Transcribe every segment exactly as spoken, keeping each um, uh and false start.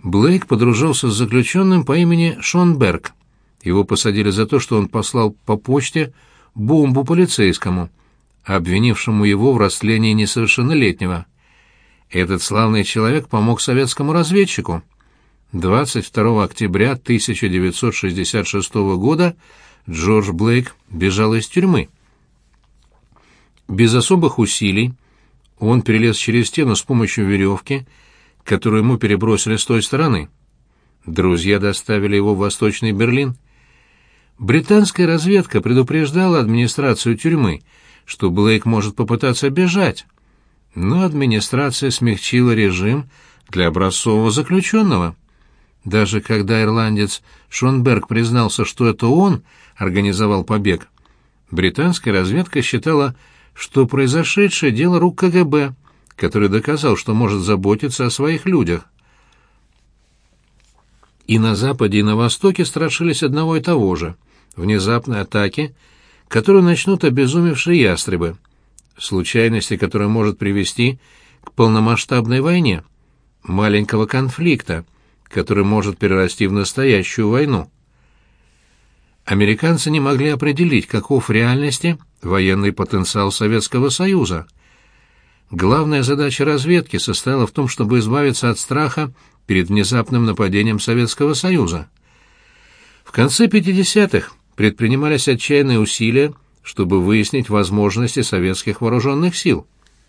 Блейк подружился с заключенным по имени Шон Берг. Его посадили за то, что он послал по почте бомбу полицейскому, обвинившему его в растлении несовершеннолетнего. Этот славный человек помог советскому разведчику. двадцать второго октября тысяча девятьсот шестьдесят шестого года Джордж Блейк бежал из тюрьмы. Без особых усилий он перелез через стену с помощью веревки, которую ему перебросили с той стороны. Друзья доставили его в Восточный Берлин. Британская разведка предупреждала администрацию тюрьмы, что Блейк может попытаться бежать, но администрация смягчила режим для образцового заключенного. Даже когда ирландец Шон Берг признался, что это он организовал побег, британская разведка считала, что произошедшее дело рук ка гэ бэ, который доказал, что может заботиться о своих людях. И на Западе, и на Востоке страшились одного и того же — внезапной атаки, которую начнут обезумевшие ястребы, случайности, которая может привести к полномасштабной войне, маленького конфликта, который может перерасти в настоящую войну. Американцы не могли определить, каков в реальности военный потенциал Советского Союза. Главная задача разведки состояла в том, чтобы избавиться от страха перед внезапным нападением Советского Союза. В конце пятидесятых предпринимались отчаянные усилия, чтобы выяснить возможности советских вооруженных сил.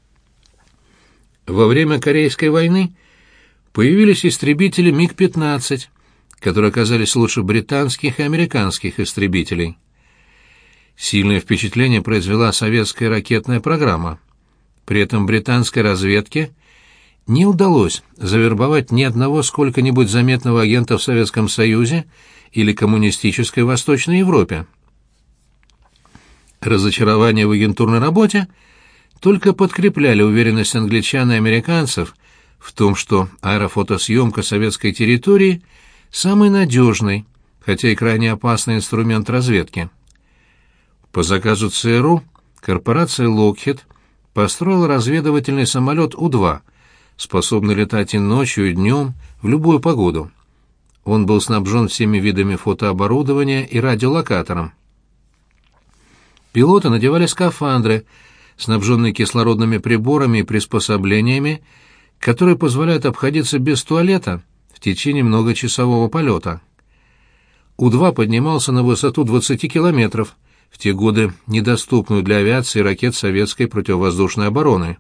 Во время Корейской войны появились истребители миг пятнадцать, которые оказались лучше британских и американских истребителей. Сильное впечатление произвела советская ракетная программа. При этом британской разведке не удалось завербовать ни одного сколько-нибудь заметного агента в Советском Союзе или коммунистической Восточной Европе. Разочарование в агентурной работе только подкрепляли уверенность англичан и американцев в том, что аэрофотосъемка советской территории – самый надежный, хотя и крайне опасный инструмент разведки. По заказу цэ эр у корпорация Lockheed построила разведывательный самолет У два, способный летать и ночью, и днем, в любую погоду. Он был снабжен всеми видами фотооборудования и радиолокатором. Пилоты надевали скафандры, снабженные кислородными приборами и приспособлениями, которые позволяют обходиться без туалета в течение многочасового полета. У два поднимался на высоту двадцати километров, в те годы недоступную для авиации и ракет советской противовоздушной обороны.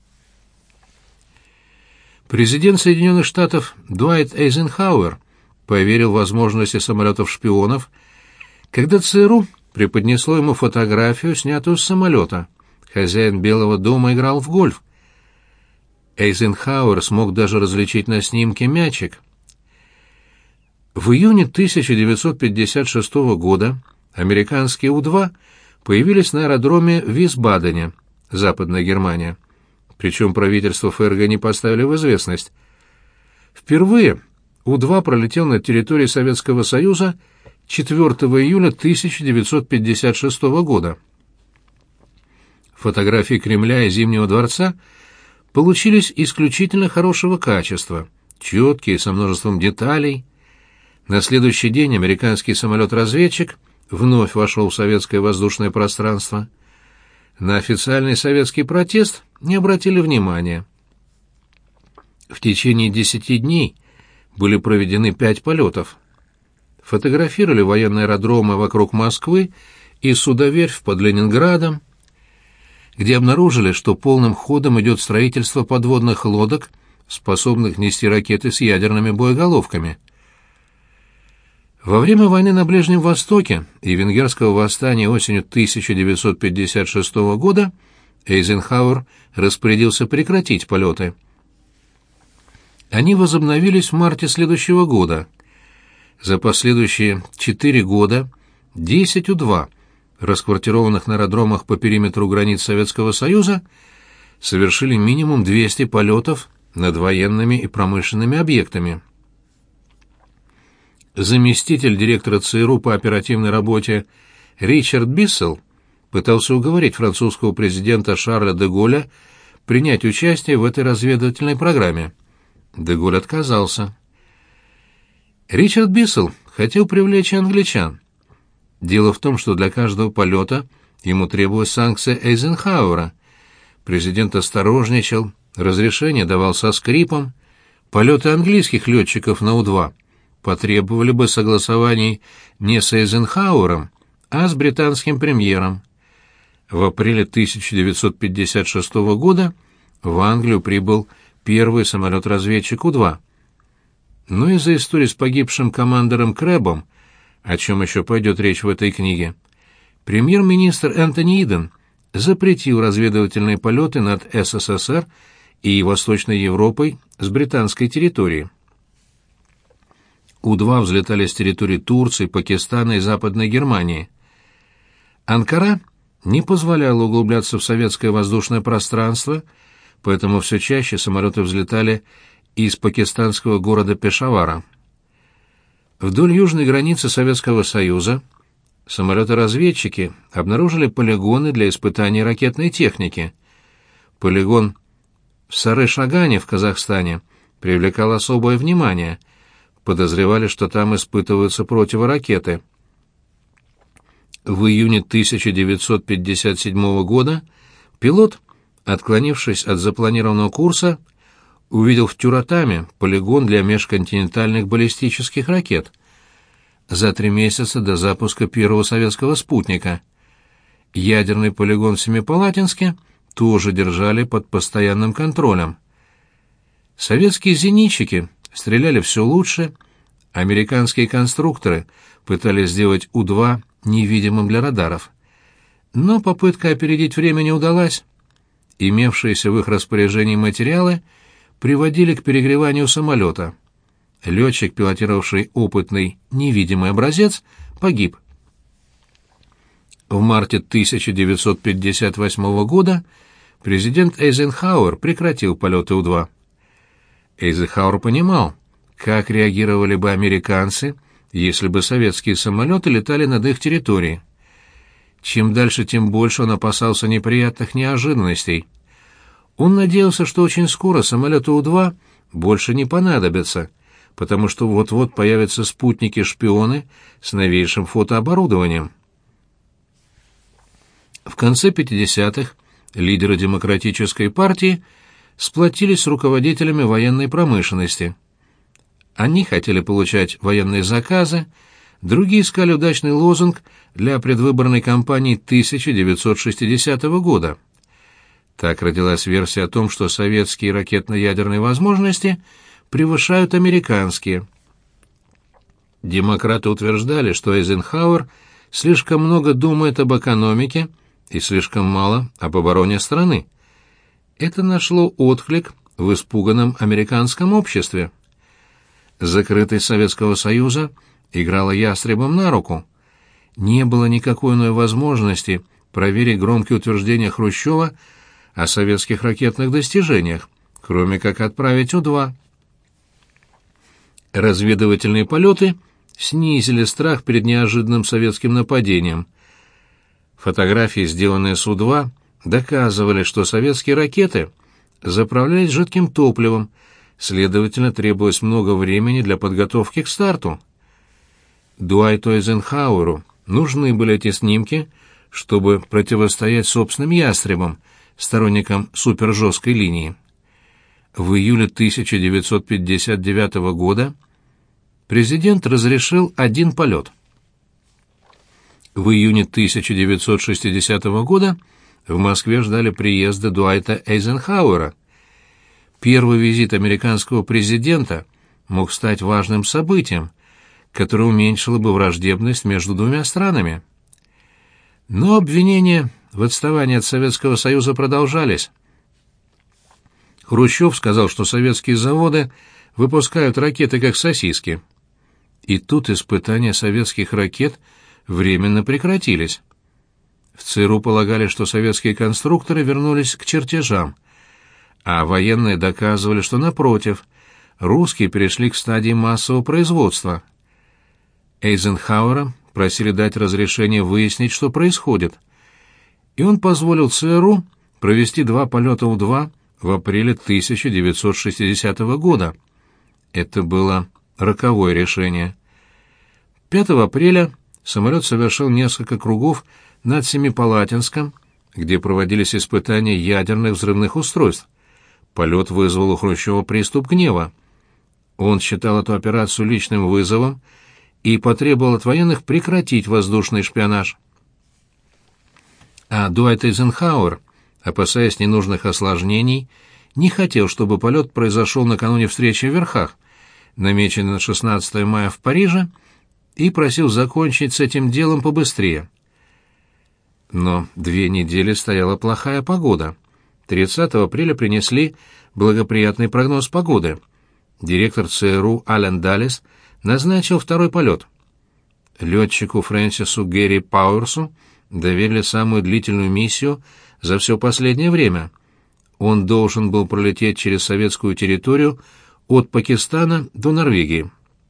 Президент Соединенных Штатов Дуайт Эйзенхауэр поверил в возможности самолетов-шпионов, когда цэ эр у преподнесло ему фотографию, снятую с самолета. Хозяин Белого дома играл в гольф. Эйзенхауэр смог даже различить на снимке мячик. В июне тысяча девятьсот пятьдесят шестого года американские У два появились на аэродроме в Висбадене, Западная Германия. Причем правительство эф эр гэ не поставили в известность. Впервые У два пролетел над территорией Советского Союза четвёртого июля тысяча девятьсот пятьдесят шестого года. Фотографии Кремля и Зимнего дворца получились исключительно хорошего качества, четкие, со множеством деталей. На следующий день американский самолет-разведчик вновь вошел в советское воздушное пространство. На официальный советский протест не обратили внимания. В течение десяти дней были проведены пять полетов. Фотографировали военные аэродромы вокруг Москвы и судоверфь под Ленинградом, где обнаружили, что полным ходом идет строительство подводных лодок, способных нести ракеты с ядерными боеголовками. Во время войны на Ближнем Востоке и венгерского восстания осенью тысяча девятьсот пятьдесят шестого года Эйзенхауэр распорядился прекратить полеты. Они возобновились в марте следующего года. За последующие четыре года десять У два, расквартированных на аэродромах по периметру границ Советского Союза, совершили минимум двести полетов над военными и промышленными объектами. Заместитель директора цэ эр у по оперативной работе Ричард Биссел пытался уговорить французского президента Шарля де Голля принять участие в этой разведывательной программе. Де Голль отказался. Ричард Биссел хотел привлечь англичан. Дело в том, что для каждого полета ему требовалась санкция Эйзенхауэра. Президент осторожничал, разрешение давал со скрипом. Полеты английских летчиков на У-два потребовали бы согласований не с Эйзенхауэром, а с британским премьером. В апреле тысяча девятьсот пятьдесят шестого года в Англию прибыл первый самолет-разведчик У-два. Но из-за истории с погибшим командором Крэбом, о чем еще пойдет речь в этой книге, премьер-министр Энтони Иден запретил разведывательные полеты над СССР и Восточной Европой с британской территории. У-два взлетали с территории Турции, Пакистана и Западной Германии. Анкара не позволяла углубляться в советское воздушное пространство, поэтому все чаще самолеты взлетали из пакистанского города Пешавара. Вдоль южной границы Советского Союза самолеты-разведчики обнаружили полигоны для испытаний ракетной техники. Полигон в Сары-Шагане в Казахстане привлекал особое внимание. Подозревали, что там испытываются противоракеты. В июне тысяча девятьсот пятьдесят седьмого года пилот, отклонившись от запланированного курса, увидел в Тюратаме полигон для межконтинентальных баллистических ракет за три месяца до запуска первого советского спутника. Ядерный полигон в Семипалатинске тоже держали под постоянным контролем. Советские зенитчики стреляли все лучше, американские конструкторы пытались сделать У-два невидимым для радаров. Но попытка опередить время не удалась. Имевшиеся в их распоряжении материалы приводили к перегреванию самолета. Летчик, пилотировавший опытный невидимый образец, погиб. В марте тысяча девятьсот пятьдесят восьмого года президент Эйзенхауэр прекратил полеты У-два. Эйзенхауэр понимал, как реагировали бы американцы, если бы советские самолеты летали над их территорией. Чем дальше, тем больше он опасался неприятных неожиданностей. Он надеялся, что очень скоро самолеты У-два больше не понадобятся, потому что вот-вот появятся спутники-шпионы с новейшим фотооборудованием. В конце пятидесятых лидеры Демократической партии сплотились с руководителями военной промышленности. Они хотели получать военные заказы, другие искали удачный лозунг для предвыборной кампании тысяча девятьсот шестидесятого года. Так родилась версия о том, что советские ракетно-ядерные возможности превышают американские. Демократы утверждали, что Эйзенхауэр слишком много думает об экономике и слишком мало об обороне страны. Это нашло отклик в испуганном американском обществе. Закрытость Советского Союза играла ястребом на руку. Не было никакой иной возможности проверить громкие утверждения Хрущева о советских ракетных достижениях, кроме как отправить У-два. Разведывательные полеты снизили страх перед неожиданным советским нападением. Фотографии, сделанные с У-два, доказывали, что советские ракеты заправлялись жидким топливом, следовательно, требовалось много времени для подготовки к старту. Дуайту Эйзенхауэру нужны были эти снимки, чтобы противостоять собственным ястребам, сторонникам супержесткой линии. В июле тысяча девятьсот пятьдесят девятого года президент разрешил один полет. В июне тысяча девятьсот шестидесятого года в Москве ждали приезда Дуайта Эйзенхауэра. Первый визит американского президента мог стать важным событием, которое уменьшило бы враждебность между двумя странами. Но обвинения в отставании от Советского Союза продолжались. Хрущев сказал, что советские заводы выпускают ракеты как сосиски. И тут испытания советских ракет временно прекратились. В ЦРУ полагали, что советские конструкторы вернулись к чертежам, а военные доказывали, что, напротив, русские перешли к стадии массового производства. Эйзенхауэра просили дать разрешение выяснить, что происходит, и он позволил ЦРУ провести два полета У-два в апреле тысяча девятьсот шестидесятого года. Это было роковое решение. пятого апреля самолет совершил несколько кругов над Семипалатинском, где проводились испытания ядерных взрывных устройств. Полет вызвал у Хрущева приступ гнева. Он считал эту операцию личным вызовом и потребовал от военных прекратить воздушный шпионаж. А Дуайт Эйзенхауэр, опасаясь ненужных осложнений, не хотел, чтобы полет произошел накануне встречи в Верхах, намеченной на шестнадцатое мая в Париже, и просил закончить с этим делом побыстрее. Но две недели стояла плохая погода. тридцатого апреля принесли благоприятный прогноз погоды. Директор ЦРУ Аллен Даллес назначил второй полет. Летчику Фрэнсису Гэри Пауэрсу доверили самую длительную миссию за все последнее время. Он должен был пролететь через советскую территорию от Пакистана до Норвегии.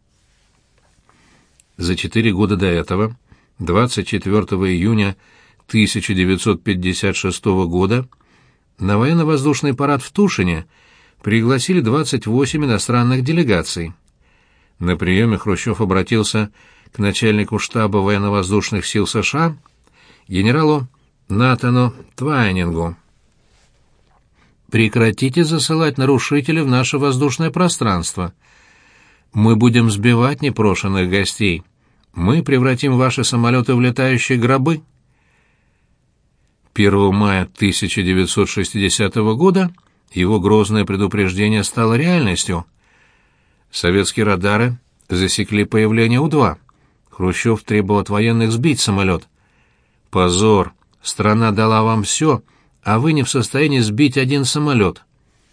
За четыре года до этого, двадцать четвёртого июня тысяча девятьсот пятьдесят шестого года, на военно-воздушный парад в Тушине пригласили двадцать восемь иностранных делегаций. На приеме Хрущев обратился к начальнику штаба военно-воздушных сил США, генералу Натану Твайнингу. «Прекратите засылать нарушителей в наше воздушное пространство. Мы будем сбивать непрошенных гостей. Мы превратим ваши самолеты в летающие гробы». первого мая тысяча девятьсот шестидесятого года его грозное предупреждение стало реальностью. Советские радары засекли появление У-два. Хрущев требовал от военных сбить самолет. «Позор! Страна дала вам все, а вы не в состоянии сбить один самолет».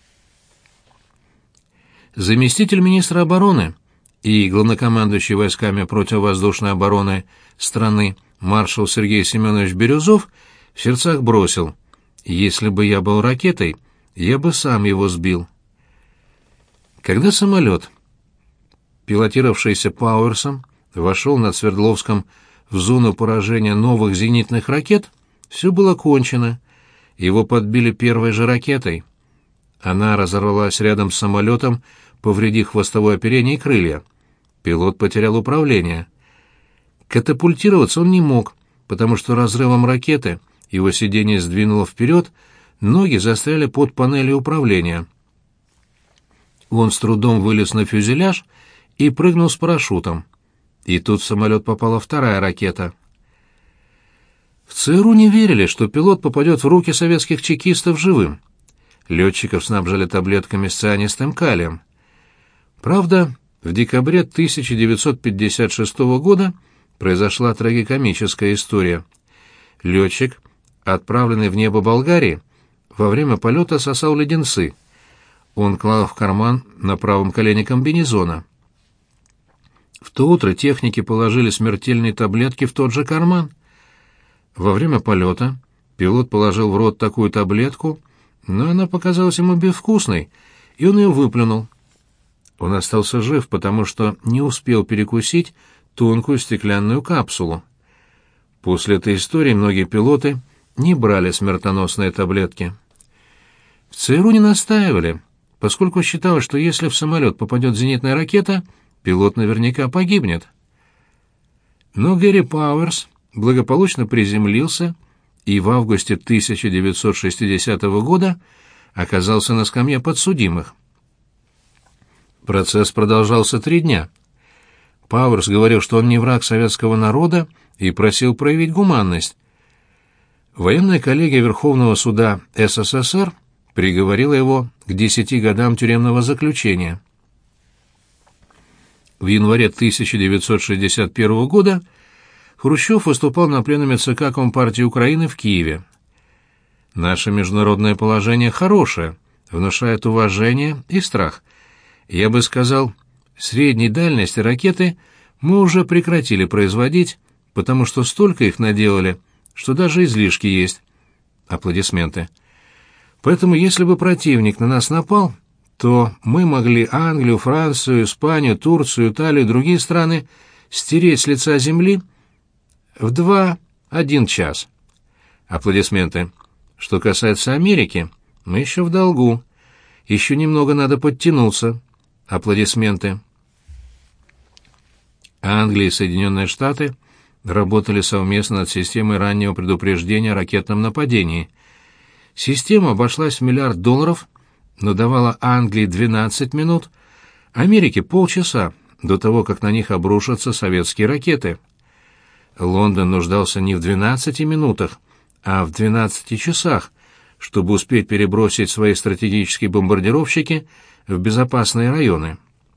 Заместитель министра обороны и главнокомандующий войсками противовоздушной обороны страны маршал Сергей Семенович Бирюзов в сердцах бросил: «Если бы я был ракетой, я бы сам его сбил». Когда самолет, пилотировавшийся Пауэрсом, вошел над Свердловском в зону поражения новых зенитных ракет, все было кончено. Его подбили первой же ракетой. Она разорвалась рядом с самолетом, повредив хвостовое оперение и крылья. Пилот потерял управление. Катапультироваться он не мог, потому что разрывом ракеты его сиденье сдвинуло вперед, ноги застряли под панелью управления. Он с трудом вылез на фюзеляж и прыгнул с парашютом. И тут в самолет попала вторая ракета. В ЦРУ не верили, что пилот попадет в руки советских чекистов живым. Летчиков снабжали таблетками с цианистым калием. Правда, в декабре тысяча девятьсот пятьдесят шестого года произошла трагикомическая история. Летчик, отправленный в небо Болгарии, во время полета сосал леденцы. Он клал в карман на правом колене комбинезона. В то утро техники положили смертельные таблетки в тот же карман. Во время полета пилот положил в рот такую таблетку, но она показалась ему безвкусной, и он ее выплюнул. Он остался жив, потому что не успел перекусить тонкую стеклянную капсулу. После этой истории многие пилоты не брали смертоносные таблетки. В ЦРУ не настаивали, поскольку считалось, что если в самолет попадет зенитная ракета, пилот наверняка погибнет. Но Гэри Пауэрс благополучно приземлился и в августе тысяча девятьсот шестидесятого года оказался на скамье подсудимых. Процесс продолжался три дня. Пауэрс говорил, что он не враг советского народа, и просил проявить гуманность. Военная коллегия Верховного суда СССР приговорила его к десяти годам тюремного заключения. В январе тысяча девятьсот шестьдесят первого года Хрущев выступал на пленуме ЦК Компартии Украины в Киеве. «Наше международное положение хорошее, внушает уважение и страх. Я бы сказал, средней дальности ракеты мы уже прекратили производить, потому что столько их наделали, что даже излишки есть». Аплодисменты. «Поэтому, если бы противник на нас напал, то мы могли Англию, Францию, Испанию, Турцию, Италию и другие страны стереть с лица земли в два-один час». Аплодисменты. «Что касается Америки, мы еще в долгу. Еще немного надо подтянуться». Аплодисменты. Англия и Соединенные Штаты работали совместно над системой раннего предупреждения о ракетном нападении. Система обошлась в миллиард долларов, но давала Англии двенадцать минут, Америке полчаса до того, как на них обрушатся советские ракеты. Лондон нуждался не в двенадцати минутах, а в двенадцати часах, чтобы успеть перебросить свои стратегические бомбардировщики в безопасные районы.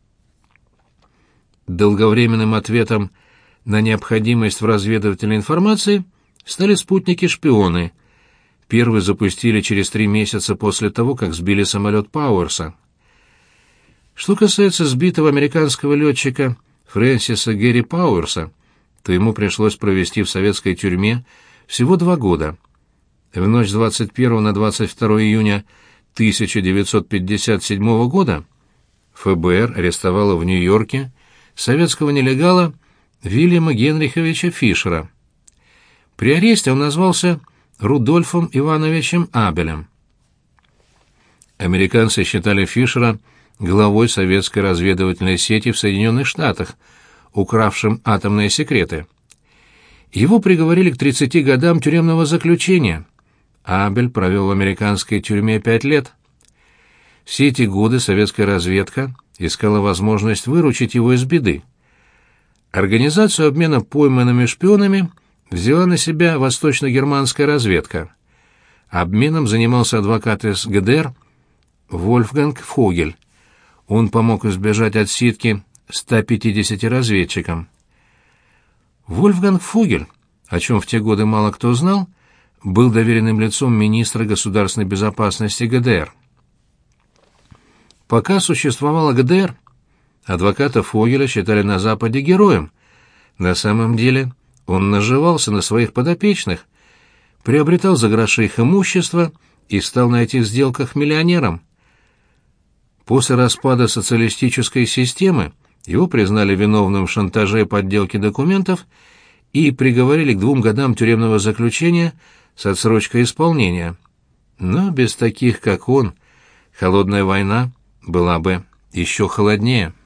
Долговременным ответом на необходимость в разведывательной информации стали спутники-шпионы. Первый запустили через три месяца после того, как сбили самолет Пауэрса. Что касается сбитого американского летчика Фрэнсиса Гэри Пауэрса, то ему пришлось провести в советской тюрьме всего два года. В ночь с двадцать первого на двадцать второе июня тысяча девятьсот пятьдесят седьмого года ФБР арестовало в Нью-Йорке советского нелегала Вильяма Генриховича Фишера. При аресте он назвался Рудольфом Ивановичем Абелем. Американцы считали Фишера главой советской разведывательной сети в Соединенных Штатах, укравшим атомные секреты. Его приговорили к тридцати годам тюремного заключения. Абель провел в американской тюрьме пять лет. Все эти годы советская разведка искала возможность выручить его из беды. Организацию обмена пойманными шпионами взяла на себя восточно-германская разведка. Обменом занимался адвокат из ГДР Вольфганг Фогель. Он помог избежать отсидки ста пятидесяти разведчикам. Вольфганг Фогель, о чем в те годы мало кто знал, был доверенным лицом министра государственной безопасности ГДР. Пока существовала ГДР, адвоката Фогеля считали на Западе героем. На самом деле он наживался на своих подопечных, приобретал за гроши их имущество и стал на этих сделках миллионером. После распада социалистической системы его признали виновным в шантаже и подделке документов и приговорили к двум годам тюремного заключения с отсрочкой исполнения. Но без таких, как он, холодная война была бы еще холоднее.